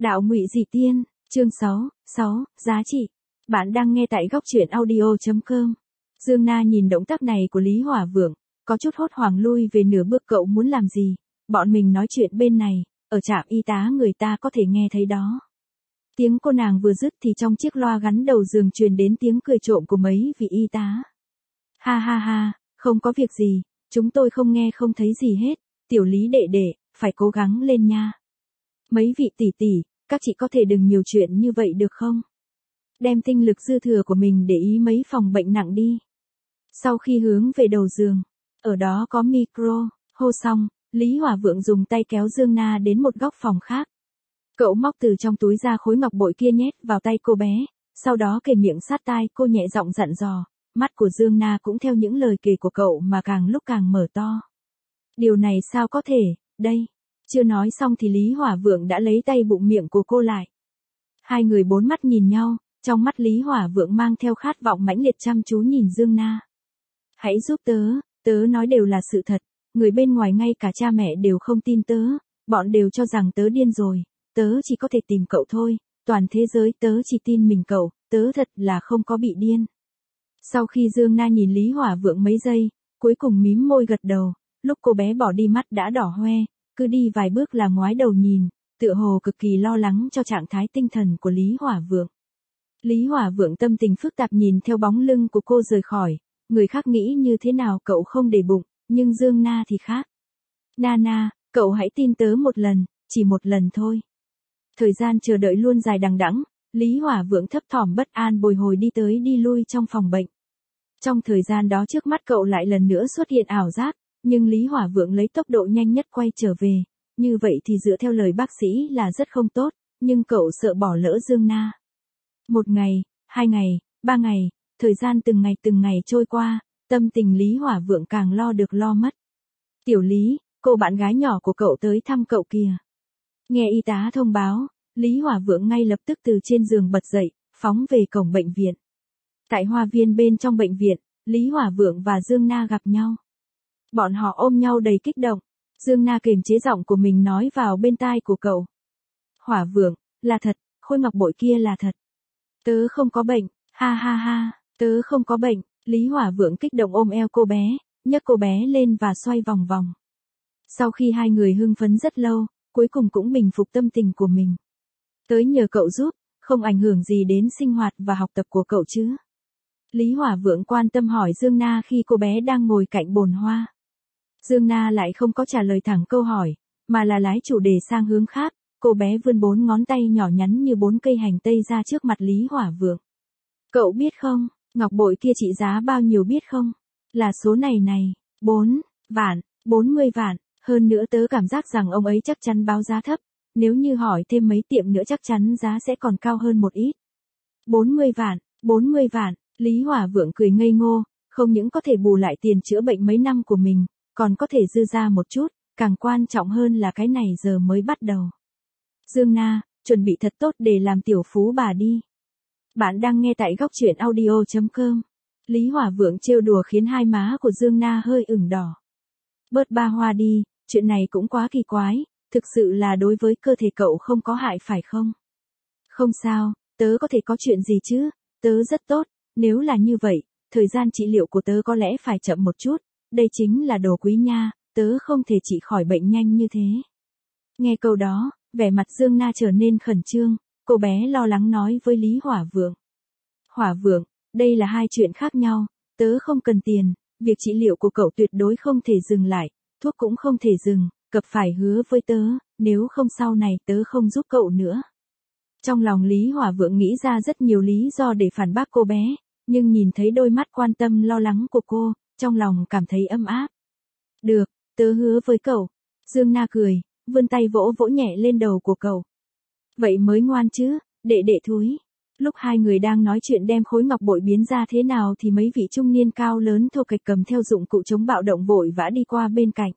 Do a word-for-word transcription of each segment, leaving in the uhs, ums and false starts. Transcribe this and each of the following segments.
Đạo Ngụy Dị Tiên, chương sáu, sáu, giá trị. Bạn đang nghe tại góc truyện audio chấm com. Dương Na nhìn động tác này của Lý Hỏa Vượng, có chút hốt hoảng lui về nửa bước. Cậu muốn làm gì? Bọn mình nói chuyện bên này, ở trạm y tá người ta có thể nghe thấy đó. Tiếng cô nàng vừa dứt thì trong chiếc loa gắn đầu giường truyền đến tiếng cười trộm của mấy vị y tá. Ha ha ha, không có việc gì, chúng tôi không nghe không thấy gì hết, tiểu Lý đệ đệ, phải cố gắng lên nha. Mấy vị tỷ tỷ, các chị có thể đừng nhiều chuyện như vậy được không? Đem tinh lực dư thừa của mình để ý mấy phòng bệnh nặng đi. Sau khi hướng về đầu giường, ở đó có micro, hô xong, Lý Hỏa Vượng dùng tay kéo Dương Na đến một góc phòng khác. Cậu móc từ trong túi ra khối ngọc bội kia nhét vào tay cô bé, sau đó kề miệng sát tai cô nhẹ giọng dặn dò, mắt của Dương Na cũng theo những lời kể của cậu mà càng lúc càng mở to. Điều này sao có thể, đây. Chưa nói xong thì Lý Hỏa Vượng đã lấy tay bụng miệng của cô lại. Hai người bốn mắt nhìn nhau, trong mắt Lý Hỏa Vượng mang theo khát vọng mãnh liệt chăm chú nhìn Dương Na. Hãy giúp tớ, tớ nói đều là sự thật, người bên ngoài ngay cả cha mẹ đều không tin tớ, bọn đều cho rằng tớ điên rồi, tớ chỉ có thể tìm cậu thôi, toàn thế giới tớ chỉ tin mình cậu, tớ thật là không có bị điên. Sau khi Dương Na nhìn Lý Hỏa Vượng mấy giây, cuối cùng mím môi gật đầu, lúc cô bé bỏ đi mắt đã đỏ hoe. Cứ đi vài bước là ngoái đầu nhìn, tựa hồ cực kỳ lo lắng cho trạng thái tinh thần của Lý Hỏa Vượng. Lý Hỏa Vượng tâm tình phức tạp nhìn theo bóng lưng của cô rời khỏi, người khác nghĩ như thế nào cậu không để bụng, nhưng Dương Na thì khác. Nana, cậu hãy tin tớ một lần, chỉ một lần thôi. Thời gian chờ đợi luôn dài đằng đẵng, Lý Hỏa Vượng thấp thỏm bất an bồi hồi đi tới đi lui trong phòng bệnh. Trong thời gian đó trước mắt cậu lại lần nữa xuất hiện ảo giác. Nhưng Lý Hỏa Vượng lấy tốc độ nhanh nhất quay trở về, như vậy thì dựa theo lời bác sĩ là rất không tốt, nhưng cậu sợ bỏ lỡ Dương Na. Một ngày, hai ngày, ba ngày, thời gian từng ngày từng ngày trôi qua, tâm tình Lý Hỏa Vượng càng lo được lo mất. Tiểu Lý, cô bạn gái nhỏ của cậu tới thăm cậu kìa. Nghe y tá thông báo, Lý Hỏa Vượng ngay lập tức từ trên giường bật dậy, phóng về cổng bệnh viện. Tại hoa viên bên trong bệnh viện, Lý Hỏa Vượng và Dương Na gặp nhau. Bọn họ ôm nhau đầy kích động. Dương Na kiềm chế giọng của mình nói vào bên tai của cậu. Hỏa Vượng, là thật, khối ngọc bội kia là thật. Tớ không có bệnh, ha ha ha, tớ không có bệnh. Lý Hỏa Vượng kích động ôm eo cô bé, nhấc cô bé lên và xoay vòng vòng. Sau khi hai người hưng phấn rất lâu, cuối cùng cũng bình phục tâm tình của mình. Tới nhờ cậu giúp, không ảnh hưởng gì đến sinh hoạt và học tập của cậu chứ? Lý Hỏa Vượng quan tâm hỏi Dương Na khi cô bé đang ngồi cạnh bồn hoa. Dương Na lại không có trả lời thẳng câu hỏi, mà là lái chủ đề sang hướng khác, cô bé vươn bốn ngón tay nhỏ nhắn như bốn cây hành tây ra trước mặt Lý Hỏa Vượng. Cậu biết không, ngọc bội kia trị giá bao nhiêu biết không? Là số này này, bốn vạn, bốn mươi vạn, hơn nữa tớ cảm giác rằng ông ấy chắc chắn báo giá thấp, nếu như hỏi thêm mấy tiệm nữa chắc chắn giá sẽ còn cao hơn một ít. bốn mươi vạn, bốn mươi vạn, Lý Hỏa Vượng cười ngây ngô, không những có thể bù lại tiền chữa bệnh mấy năm của mình, còn có thể dư ra một chút, càng quan trọng hơn là cái này giờ mới bắt đầu. Dương Na, chuẩn bị thật tốt để làm tiểu phú bà đi. Bạn đang nghe tại góc truyện audio chấm com. Lý Hỏa Vượng trêu đùa khiến hai má của Dương Na hơi ửng đỏ. Bớt ba hoa đi, chuyện này cũng quá kỳ quái, thực sự là đối với cơ thể cậu không có hại phải không? Không sao, tớ có thể có chuyện gì chứ, tớ rất tốt, nếu là như vậy, thời gian trị liệu của tớ có lẽ phải chậm một chút. Đây chính là đồ quý nha, tớ không thể trị khỏi bệnh nhanh như thế. Nghe câu đó, vẻ mặt Dương Na trở nên khẩn trương, cô bé lo lắng nói với Lý Hỏa Vượng. Hỏa Vượng, đây là hai chuyện khác nhau, tớ không cần tiền, việc trị liệu của cậu tuyệt đối không thể dừng lại, thuốc cũng không thể dừng, cập phải hứa với tớ, nếu không sau này tớ không giúp cậu nữa. Trong lòng Lý Hỏa Vượng nghĩ ra rất nhiều lý do để phản bác cô bé, nhưng nhìn thấy đôi mắt quan tâm lo lắng của cô, trong lòng cảm thấy ấm áp. Được, tớ hứa với cậu. Dương Na cười, vươn tay vỗ vỗ nhẹ lên đầu của cậu. Vậy mới ngoan chứ, đệ đệ thúi. Lúc hai người đang nói chuyện đem khối ngọc bội biến ra thế nào thì mấy vị trung niên cao lớn thô kệch cầm theo dụng cụ chống bạo động vội vã đi qua bên cạnh.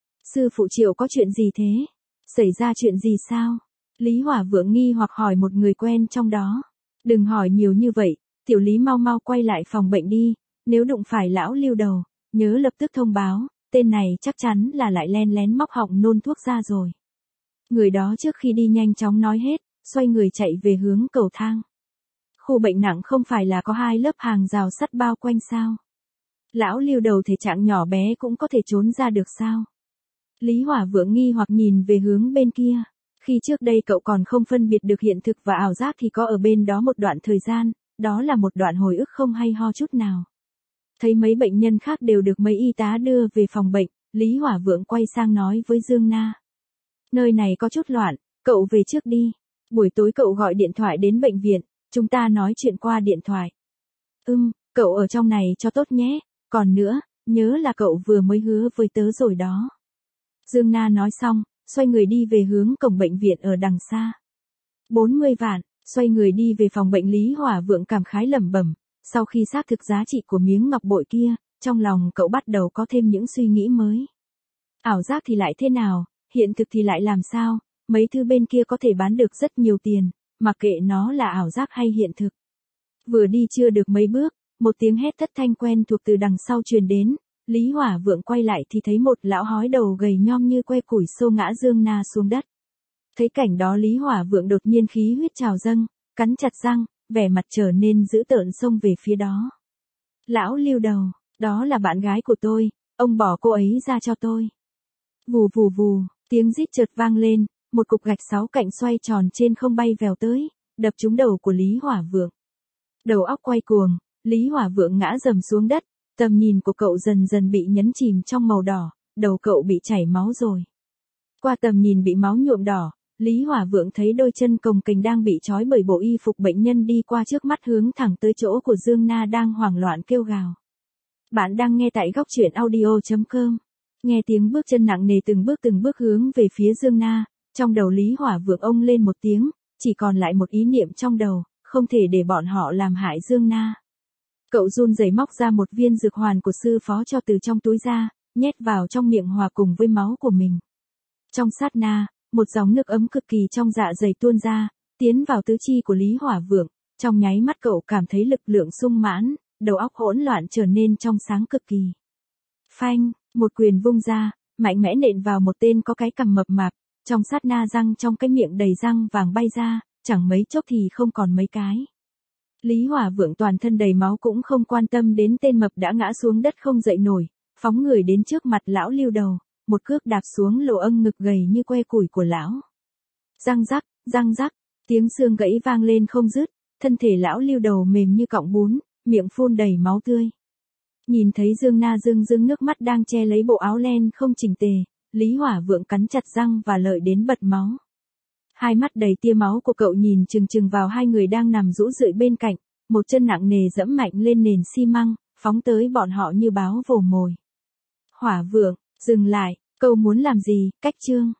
Sư phụ Triệu có chuyện gì thế? Xảy ra chuyện gì sao? Lý Hỏa Vượng nghi hoặc hỏi một người quen trong đó. Đừng hỏi nhiều như vậy, tiểu Lý mau mau quay lại phòng bệnh đi. Nếu đụng phải lão Lưu đầu, nhớ lập tức thông báo, tên này chắc chắn là lại len lén móc họng nôn thuốc ra rồi. Người đó trước khi đi nhanh chóng nói hết, xoay người chạy về hướng cầu thang. Khu bệnh nặng không phải là có hai lớp hàng rào sắt bao quanh sao? Lão Lưu đầu thể trạng nhỏ bé cũng có thể trốn ra được sao? Lý Hỏa Vượng nghi hoặc nhìn về hướng bên kia. Khi trước đây cậu còn không phân biệt được hiện thực và ảo giác thì có ở bên đó một đoạn thời gian, đó là một đoạn hồi ức không hay ho chút nào. Thấy mấy bệnh nhân khác đều được mấy y tá đưa về phòng bệnh, Lý Hỏa Vượng quay sang nói với Dương Na. Nơi này có chút loạn, cậu về trước đi. Buổi tối cậu gọi điện thoại đến bệnh viện, chúng ta nói chuyện qua điện thoại. Ừm, cậu ở trong này cho tốt nhé, còn nữa, nhớ là cậu vừa mới hứa với tớ rồi đó. Dương Na nói xong, xoay người đi về hướng cổng bệnh viện ở đằng xa. bốn mươi vạn, xoay người đi về phòng bệnh. Lý Hỏa Vượng cảm khái lẩm bẩm, sau khi xác thực giá trị của miếng ngọc bội kia, trong lòng cậu bắt đầu có thêm những suy nghĩ mới. Ảo giác thì lại thế nào, hiện thực thì lại làm sao, mấy thứ bên kia có thể bán được rất nhiều tiền, mặc kệ nó là ảo giác hay hiện thực. Vừa đi chưa được mấy bước, một tiếng hét thất thanh quen thuộc từ đằng sau truyền đến, Lý Hỏa Vượng quay lại thì thấy một lão hói đầu gầy nhom như que củi xô ngã Dương Na xuống đất. Thấy cảnh đó Lý Hỏa Vượng đột nhiên khí huyết trào dâng, cắn chặt răng, vẻ mặt trở nên dữ tợn xông về phía đó. Lão Lưu đầu, đó là bạn gái của tôi, ông bỏ cô ấy ra cho tôi. Vù vù vù, tiếng rít chợt vang lên, một cục gạch sáu cạnh xoay tròn trên không bay vèo tới, đập trúng đầu của Lý Hỏa Vượng. Đầu óc quay cuồng, Lý Hỏa Vượng ngã rầm xuống đất, tầm nhìn của cậu dần dần bị nhấn chìm trong màu đỏ, đầu cậu bị chảy máu rồi. Qua tầm nhìn bị máu nhuộm đỏ, Lý Hỏa Vượng thấy đôi chân cồng kềnh đang bị trói bởi bộ y phục bệnh nhân đi qua trước mắt hướng thẳng tới chỗ của Dương Na đang hoảng loạn kêu gào. Bạn đang nghe tại góc truyện audio chấm com. Nghe tiếng bước chân nặng nề từng bước từng bước hướng về phía Dương Na, trong đầu Lý Hỏa Vượng ông lên một tiếng, chỉ còn lại một ý niệm trong đầu, không thể để bọn họ làm hại Dương Na. Cậu run rẩy móc ra một viên dược hoàn của sư phó cho từ trong túi ra, nhét vào trong miệng hòa cùng với máu của mình. Trong sát na, một dòng nước ấm cực kỳ trong dạ dày tuôn ra, tiến vào tứ chi của Lý Hỏa Vượng, trong nháy mắt cậu cảm thấy lực lượng sung mãn, đầu óc hỗn loạn trở nên trong sáng cực kỳ. Phanh, một quyền vung ra, mạnh mẽ nện vào một tên có cái cằm mập mạp, trong sát na răng trong cái miệng đầy răng vàng bay ra, chẳng mấy chốc thì không còn mấy cái. Lý Hỏa Vượng toàn thân đầy máu cũng không quan tâm đến tên mập đã ngã xuống đất không dậy nổi, phóng người đến trước mặt lão Lưu đầu, một cước đạp xuống lỗ âng ngực gầy như que củi của lão. Răng rắc, răng rắc, tiếng xương gãy vang lên không dứt, thân thể lão Lưu đầu mềm như cọng bún, miệng phun đầy máu tươi. Nhìn thấy Dương Na rưng rưng nước mắt đang che lấy bộ áo len không chỉnh tề, Lý Hỏa Vượng cắn chặt răng và lợi đến bật máu. Hai mắt đầy tia máu của cậu nhìn chừng chừng vào hai người đang nằm rũ rượi bên cạnh, một chân nặng nề dẫm mạnh lên nền xi măng, phóng tới bọn họ như báo vồ mồi. Hỏa Vượng, dừng lại, cậu muốn làm gì, cách chương.